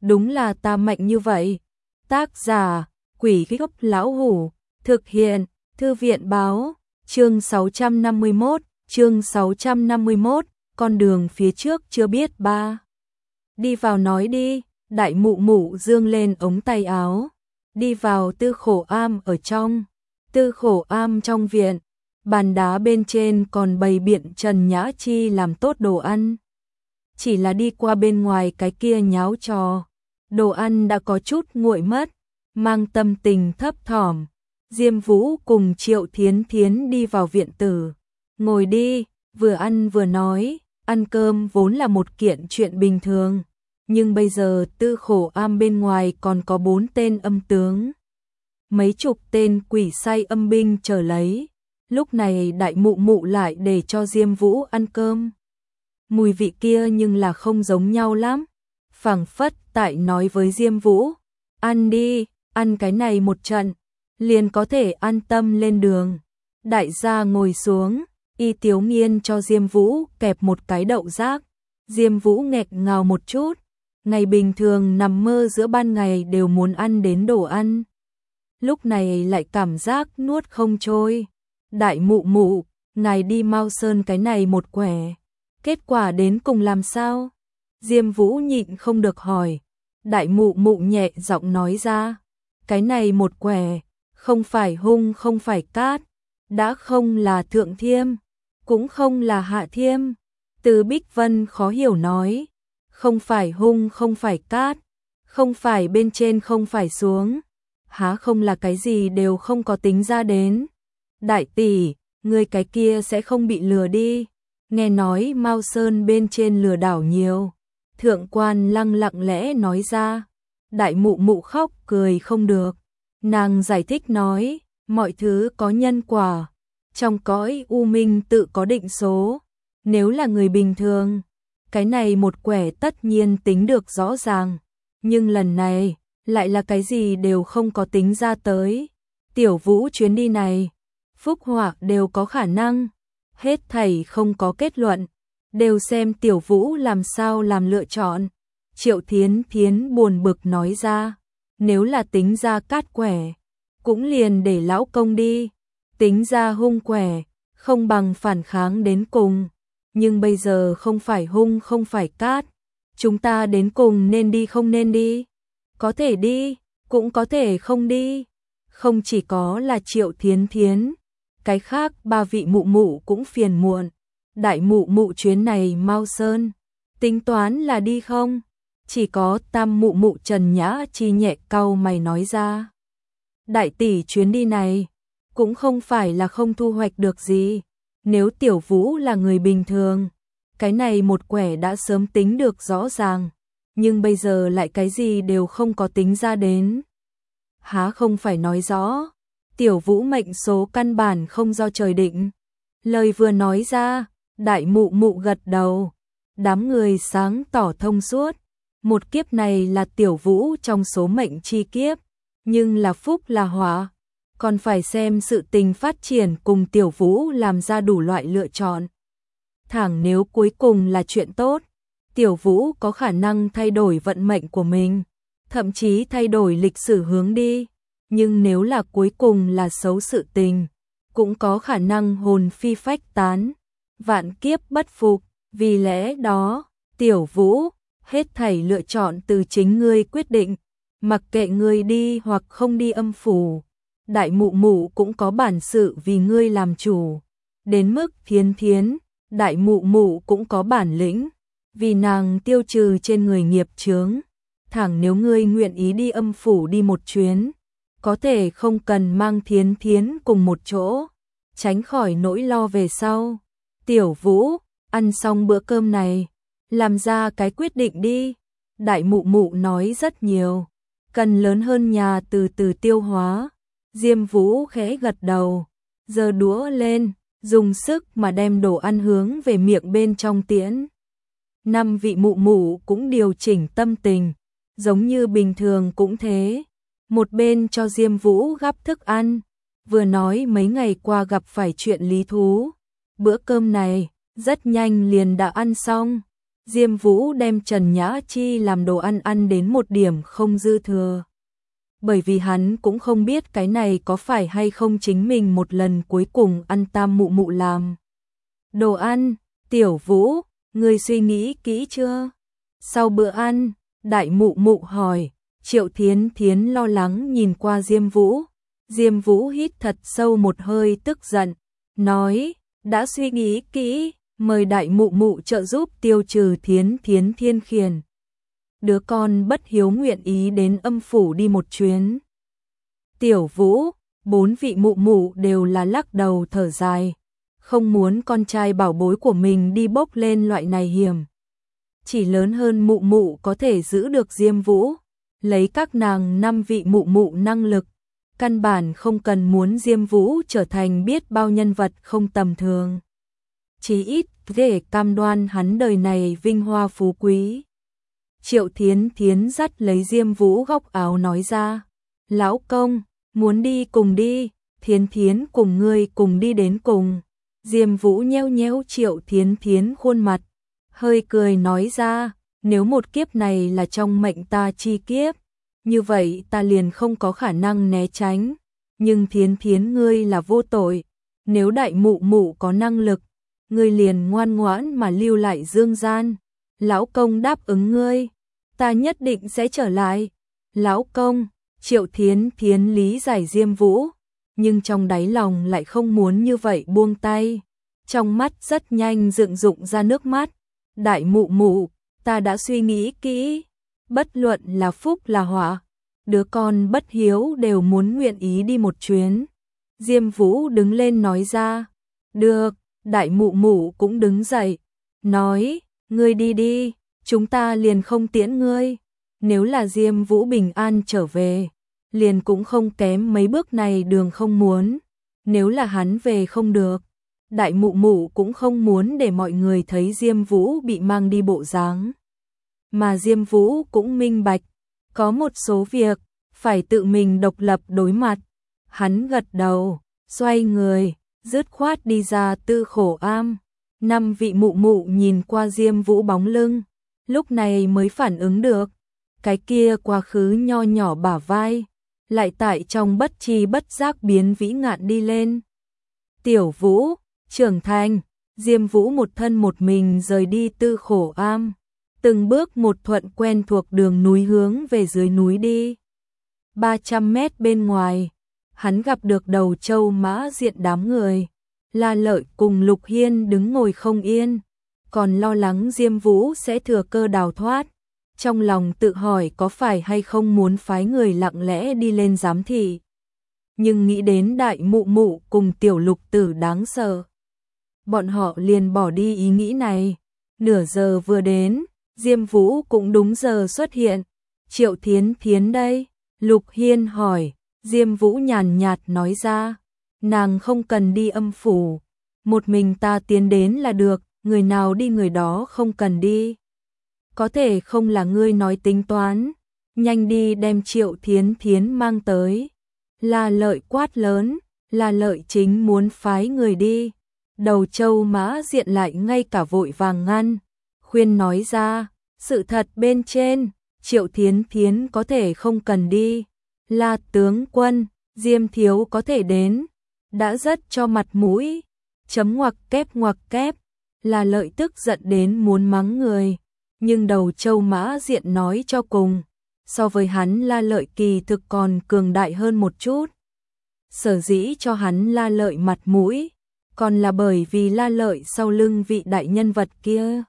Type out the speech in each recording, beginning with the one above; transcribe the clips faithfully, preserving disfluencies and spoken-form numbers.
đúng là ta mạnh như vậy. Tác giả, Quỷ Gốc Lão Hủ, thực hiện, Thư viện Báo, chương sáu trăm năm mươi mốt, chương sáu trăm năm mươi mốt, con đường phía trước chưa biết ba. Đi vào nói đi, đại mụ mụ dương lên ống tay áo, đi vào tư khổ am ở trong, tư khổ am trong viện, bàn đá bên trên còn bày biện Trần Nhã Chi làm tốt đồ ăn. Chỉ là đi qua bên ngoài cái kia nháo trò, đồ ăn đã có chút nguội mất, mang tâm tình thấp thỏm. Diêm Vũ cùng Triệu Thiến Thiến đi vào viện tử, ngồi đi, vừa ăn vừa nói, ăn cơm vốn là một kiện chuyện bình thường, nhưng bây giờ tư khổ am bên ngoài còn có bốn tên âm tướng, mấy chục tên quỷ sai âm binh chờ lấy. Lúc này đại mụ mụ lại để cho Diêm Vũ ăn cơm. Mùi vị kia nhưng là không giống nhau lắm. Phảng phất tại nói với Diêm Vũ, ăn đi, ăn cái này một trận, liền có thể an tâm lên đường. Đại gia ngồi xuống, Y Tiếu Nghiên cho Diêm Vũ kẹp một cái đậu rác. Diêm Vũ nghẹt ngào một chút, ngày bình thường nằm mơ giữa ban ngày đều muốn ăn đến đồ ăn. Lúc này lại cảm giác nuốt không trôi. Đại mụ mụ, ngài đi Mao Sơn cái này một quẻ, kết quả đến cùng làm sao? Diêm Vũ nhịn không được hỏi. Đại mụ mụ nhẹ giọng nói ra, cái này một quẻ, không phải hung không phải cát, đã không là thượng thiêm, cũng không là hạ thiêm. Từ Bích Vân khó hiểu nói, không phải hung không phải cát, không phải bên trên không phải xuống, há không là cái gì đều không có tính ra đến. Đại tỷ, người cái kia sẽ không bị lừa đi, nghe nói Mao Sơn bên trên lừa đảo nhiều. Thượng quan Lăng lặng lẽ nói ra. Đại mụ mụ khóc cười không được, nàng giải thích nói, mọi thứ có nhân quả, trong cõi u minh tự có định số, nếu là người bình thường, cái này một quẻ tất nhiên tính được rõ ràng, nhưng lần này, lại là cái gì đều không có tính ra tới. Tiểu Vũ chuyến đi này, phúc họa đều có khả năng, hết thảy không có kết luận, đều xem Tiểu Vũ làm sao làm lựa chọn. Triệu Thiến Thiến buồn bực nói ra, nếu là tính ra cát quẻ, cũng liền để lão công đi, tính ra hung quẻ, không bằng phản kháng đến cùng, nhưng bây giờ không phải hung không phải cát, chúng ta đến cùng nên đi không nên đi, có thể đi, cũng có thể không đi. Không chỉ có là Triệu Thiến Thiến, cái khác ba vị mụ mụ cũng phiền muộn. Đại mụ mụ chuyến này Mao Sơn, tính toán là đi không? Chỉ có tam mụ mụ Trần Nhã Chi nhẹ cau mày nói ra. Đại tỷ chuyến đi này, cũng không phải là không thu hoạch được gì. Nếu Tiểu Vũ là người bình thường, cái này một quẻ đã sớm tính được rõ ràng, nhưng bây giờ lại cái gì đều không có tính ra đến. Há không phải nói rõ, Tiểu Vũ mệnh số căn bản không do trời định. Lời vừa nói ra, đại mụ mụ gật đầu, đám người sáng tỏ thông suốt. Một kiếp này là Tiểu Vũ trong số mệnh chi kiếp, nhưng là phúc là họa, còn phải xem sự tình phát triển cùng Tiểu Vũ làm ra đủ loại lựa chọn. Thẳng nếu cuối cùng là chuyện tốt, Tiểu Vũ có khả năng thay đổi vận mệnh của mình, thậm chí thay đổi lịch sử hướng đi, nhưng nếu là cuối cùng là xấu sự tình, cũng có khả năng hồn phi phách tán, vạn kiếp bất phục. Vì lẽ đó, Tiểu Vũ, hết thảy lựa chọn từ chính ngươi quyết định, mặc kệ ngươi đi hoặc không đi âm phủ, đại mụ mụ cũng có bản sự vì ngươi làm chủ. Đến mức Thiến Thiến, đại mụ mụ cũng có bản lĩnh, vì nàng tiêu trừ trên người nghiệp chướng. Thẳng nếu ngươi nguyện ý đi âm phủ đi một chuyến, có thể không cần mang Thiến Thiến cùng một chỗ, tránh khỏi nỗi lo về sau. Tiểu Vũ, ăn xong bữa cơm này, làm ra cái quyết định đi. Đại mụ mụ nói rất nhiều, cần lớn hơn nhà từ từ tiêu hóa. Diêm Vũ khẽ gật đầu, giơ đũa lên, dùng sức mà đem đồ ăn hướng về miệng bên trong tiễn. Năm vị mụ mụ cũng điều chỉnh tâm tình, giống như bình thường cũng thế. Một bên cho Diêm Vũ gắp thức ăn, vừa nói mấy ngày qua gặp phải chuyện lý thú. Bữa cơm này, rất nhanh liền đã ăn xong. Diêm Vũ đem Trần Nhã Chi làm đồ ăn ăn đến một điểm không dư thừa. Bởi vì hắn cũng không biết cái này có phải hay không chính mình một lần cuối cùng ăn Tam mụ mụ làm đồ ăn. Tiểu Vũ, ngươi suy nghĩ kỹ chưa? Sau bữa ăn, đại mụ mụ hỏi. Triệu Thiến Thiến lo lắng nhìn qua Diêm Vũ. Diêm Vũ hít thật sâu một hơi tức giận, nói, đã suy nghĩ kỹ, mời đại mụ mụ trợ giúp tiêu trừ Thiến Thiến thiên khiển. Đứa con bất hiếu nguyện ý đến âm phủ đi một chuyến. Tiểu Vũ, bốn vị mụ mụ đều là lắc đầu thở dài, không muốn con trai bảo bối của mình đi bốc lên loại này hiểm. Chỉ lớn hơn mụ mụ có thể giữ được Diêm Vũ, lấy các nàng năm vị mụ mụ năng lực, căn bản không cần muốn Diêm Vũ trở thành biết bao nhân vật không tầm thường. Chí ít để cam đoan hắn đời này vinh hoa phú quý. Triệu Thiến Thiến dắt lấy Diêm Vũ góc áo nói ra, lão công, muốn đi cùng đi, Thiến Thiến cùng ngươi cùng đi đến cùng. Diêm Vũ nheo nhéo Triệu Thiến Thiến khuôn mặt, hơi cười nói ra, nếu một kiếp này là trong mệnh ta chi kiếp, như vậy ta liền không có khả năng né tránh, nhưng Thiến Thiến ngươi là vô tội, nếu đại mụ mụ có năng lực, ngươi liền ngoan ngoãn mà lưu lại dương gian. Lão công đáp ứng ngươi, ta nhất định sẽ trở lại. Lão công, Triệu Thiến Thiến lý giải Diêm Vũ, nhưng trong đáy lòng lại không muốn như vậy buông tay. Trong mắt rất nhanh dựng dụng ra nước mắt. Đại mụ mụ, ta đã suy nghĩ kỹ, bất luận là phúc là họa, đứa con bất hiếu đều muốn nguyện ý đi một chuyến. Diêm Vũ đứng lên nói ra, được, đại mụ mụ cũng đứng dậy, nói, ngươi đi đi, chúng ta liền không tiễn ngươi. Nếu là Diêm Vũ bình an trở về, liền cũng không kém mấy bước này đường không muốn. Nếu là hắn về không được, đại mụ mụ cũng không muốn để mọi người thấy Diêm Vũ bị mang đi bộ dáng. Mà Diêm Vũ cũng minh bạch, có một số việc phải tự mình độc lập đối mặt. Hắn gật đầu, xoay người, dứt khoát đi ra Tư Khổ Am. Năm vị mụ mụ nhìn qua Diêm Vũ bóng lưng, lúc này mới phản ứng được, cái kia quá khứ nho nhỏ bả vai, lại tại trong bất tri bất giác biến vĩ ngạn đi lên. Tiểu Vũ, trưởng thành, Diêm Vũ một thân một mình rời đi Tư Khổ Am, từng bước một thuận quen thuộc đường núi hướng về dưới núi đi. ba trăm mét bên ngoài, hắn gặp được Đầu Châu Mã Diện đám người. La Lợi cùng Lục Hiên đứng ngồi không yên, còn lo lắng Diêm Vũ sẽ thừa cơ đào thoát. Trong lòng tự hỏi có phải hay không muốn phái người lặng lẽ đi lên giám thị. Nhưng nghĩ đến đại mụ mụ cùng tiểu lục tử đáng sợ, bọn họ liền bỏ đi ý nghĩ này. Nửa giờ vừa đến, Diêm Vũ cũng đúng giờ xuất hiện. Triệu Thiến Thiến đây? Lục Hiên hỏi. Diêm Vũ nhàn nhạt nói ra, nàng không cần đi âm phủ, một mình ta tiến đến là được, người nào đi người đó không cần đi. Có thể không là ngươi nói tính toán, nhanh đi đem Triệu Thiến Thiến mang tới. La Lợi quát lớn, La Lợi chính muốn phái người đi. Đầu Châu Mã Diện lại ngay cả vội vàng ngăn, khuyên nói ra, sự thật bên trên, Triệu Thiến Thiến có thể không cần đi. La tướng quân, Diêm thiếu có thể đến, đã rất cho mặt mũi. Chấm ngoặc kép ngoặc kép, La Lợi tức giận đến muốn mắng người, nhưng Đầu Châu Mã Diện nói cho cùng, so với hắn La Lợi kỳ thực còn cường đại hơn một chút. Sở dĩ cho hắn La Lợi mặt mũi, còn là bởi vì La Lợi sau lưng vị đại nhân vật kia.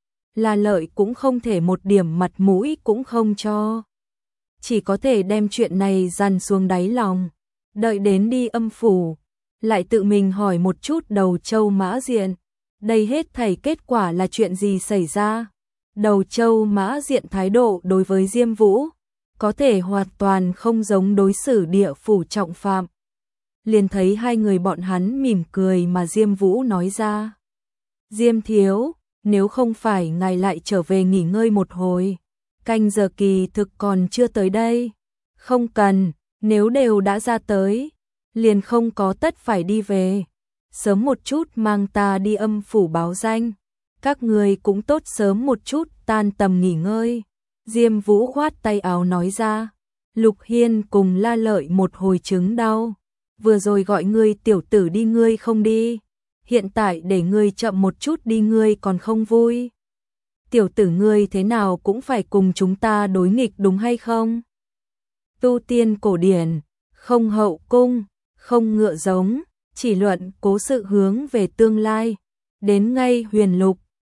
La Lợi cũng không thể một điểm mặt mũi cũng không cho, chỉ có thể đem chuyện này dằn xuống đáy lòng, đợi đến đi âm phủ, lại tự mình hỏi một chút Đầu Châu Mã Diện, đây hết thảy kết quả là chuyện gì xảy ra. Đầu Châu Mã Diện thái độ đối với Diêm Vũ có thể hoàn toàn không giống đối xử địa phủ trọng phạm. Liền thấy hai người bọn hắn mỉm cười mà Diêm Vũ nói ra, Diêm thiếu, nếu không phải ngài lại trở về nghỉ ngơi một hồi, canh giờ kỳ thực còn chưa tới đây. Không cần, nếu đều đã ra tới, liền không có tất phải đi về. Sớm một chút mang ta đi âm phủ báo danh, các ngươi cũng tốt sớm một chút tan tầm nghỉ ngơi. Diêm Vũ khoát tay áo nói ra. Lục Hiên cùng La Lợi một hồi chứng đau. Vừa rồi gọi ngươi tiểu tử đi ngươi không đi. Hiện tại để ngươi chậm một chút đi ngươi còn không vui. Tiểu tử ngươi thế nào cũng phải cùng chúng ta đối nghịch đúng hay không? Tu tiên cổ điển, không hậu cung, không ngựa giống, chỉ luận cố sự hướng về tương lai. Đến ngay huyền lục,